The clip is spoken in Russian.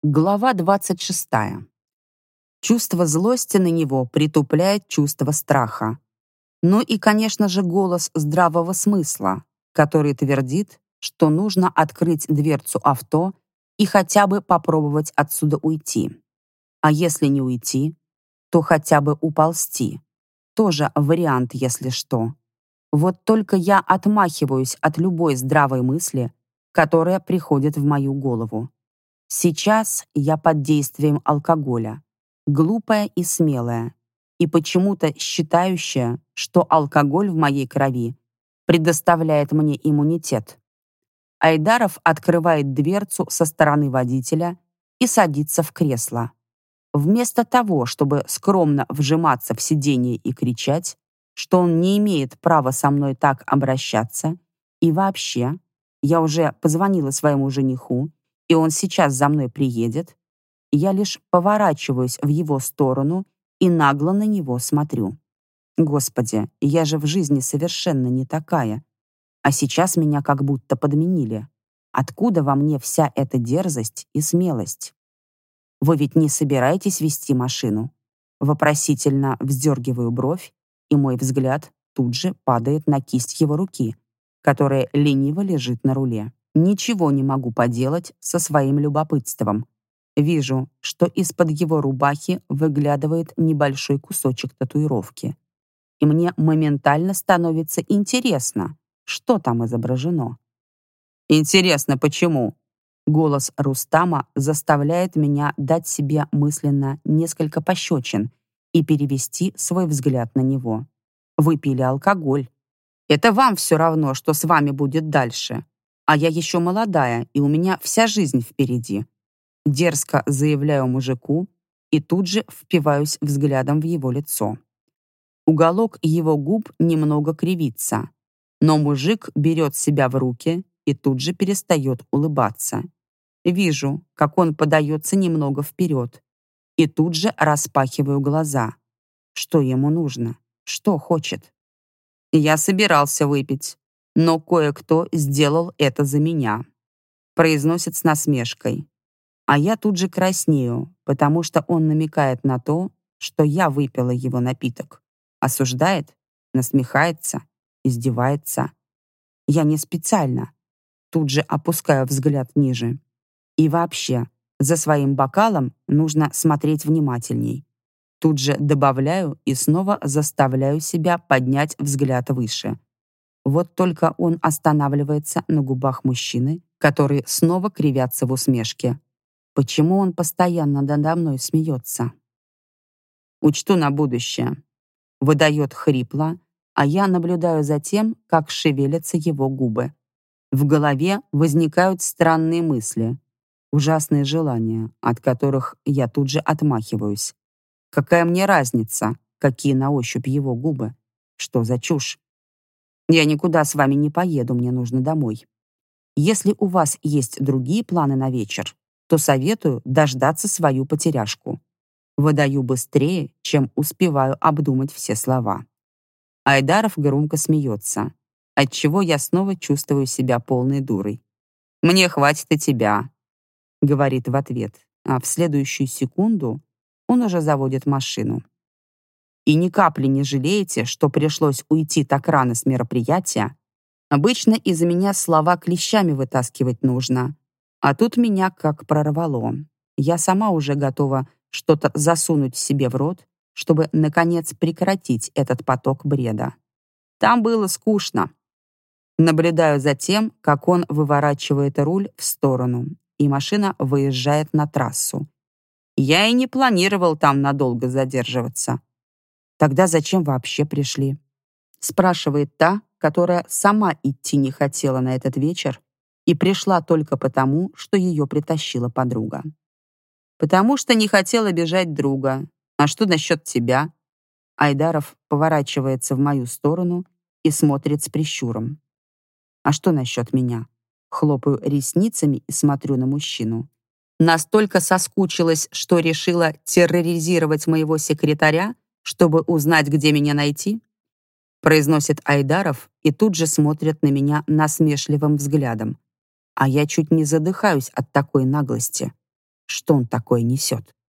Глава 26. Чувство злости на него притупляет чувство страха. Ну и, конечно же, голос здравого смысла, который твердит, что нужно открыть дверцу авто и хотя бы попробовать отсюда уйти. А если не уйти, то хотя бы уползти. Тоже вариант, если что. Вот только я отмахиваюсь от любой здравой мысли, которая приходит в мою голову. Сейчас я под действием алкоголя, глупая и смелая, и почему-то считающая, что алкоголь в моей крови предоставляет мне иммунитет. Айдаров открывает дверцу со стороны водителя и садится в кресло. Вместо того, чтобы скромно вжиматься в сиденье и кричать, что он не имеет права со мной так обращаться, и вообще, я уже позвонила своему жениху, и он сейчас за мной приедет, я лишь поворачиваюсь в его сторону и нагло на него смотрю. Господи, я же в жизни совершенно не такая, а сейчас меня как будто подменили. Откуда во мне вся эта дерзость и смелость? Вы ведь не собираетесь вести машину? Вопросительно вздергиваю бровь, и мой взгляд тут же падает на кисть его руки, которая лениво лежит на руле. Ничего не могу поделать со своим любопытством. Вижу, что из-под его рубахи выглядывает небольшой кусочек татуировки. И мне моментально становится интересно, что там изображено. Интересно, почему? Голос Рустама заставляет меня дать себе мысленно несколько пощечин и перевести свой взгляд на него. Вы пили алкоголь. Это вам все равно, что с вами будет дальше. А я еще молодая, и у меня вся жизнь впереди. Дерзко заявляю мужику и тут же впиваюсь взглядом в его лицо. Уголок его губ немного кривится, но мужик берет себя в руки и тут же перестает улыбаться. Вижу, как он подается немного вперед, и тут же распахиваю глаза. Что ему нужно? Что хочет? Я собирался выпить, но кое-кто сделал это за меня. Произносит с насмешкой. А я тут же краснею, потому что он намекает на то, что я выпила его напиток. Осуждает, насмехается, издевается. Я не специально. Тут же опускаю взгляд ниже. И вообще, за своим бокалом нужно смотреть внимательней. Тут же добавляю и снова заставляю себя поднять взгляд выше. Вот только он останавливается на губах мужчины, которые снова кривятся в усмешке. Почему он постоянно надо мной смеется? Учту на будущее. Выдает хрипло, а я наблюдаю за тем, как шевелятся его губы. В голове возникают странные мысли, ужасные желания, от которых я тут же отмахиваюсь. Какая мне разница, какие на ощупь его губы? Что за чушь? Я никуда с вами не поеду, мне нужно домой. Если у вас есть другие планы на вечер, то советую дождаться свою потеряшку. Выдаю быстрее, чем успеваю обдумать все слова. Айдаров громко смеется, отчего я снова чувствую себя полной дурой. «Мне хватит и тебя», — говорит в ответ, а в следующую секунду он уже заводит машину. И ни капли не жалеете, что пришлось уйти так рано с мероприятия? Обычно из-за меня слова клещами вытаскивать нужно, а тут меня как прорвало. Я сама уже готова что-то засунуть себе в рот, чтобы, наконец, прекратить этот поток бреда. Там было скучно. Наблюдаю за тем, как он выворачивает руль в сторону, и машина выезжает на трассу. Я и не планировал там надолго задерживаться. Тогда зачем вообще пришли? Спрашивает та, которая сама идти не хотела на этот вечер и пришла только потому, что ее притащила подруга. Потому что не хотела обижать друга. А что насчет тебя? Айдаров поворачивается в мою сторону и смотрит с прищуром. А что насчет меня? Хлопаю ресницами и смотрю на мужчину. Настолько соскучилась, что решила терроризировать моего секретаря, чтобы узнать, где меня найти? Произносит Айдаров и тут же смотрит на меня насмешливым взглядом. А я чуть не задыхаюсь от такой наглости. что он такое несет.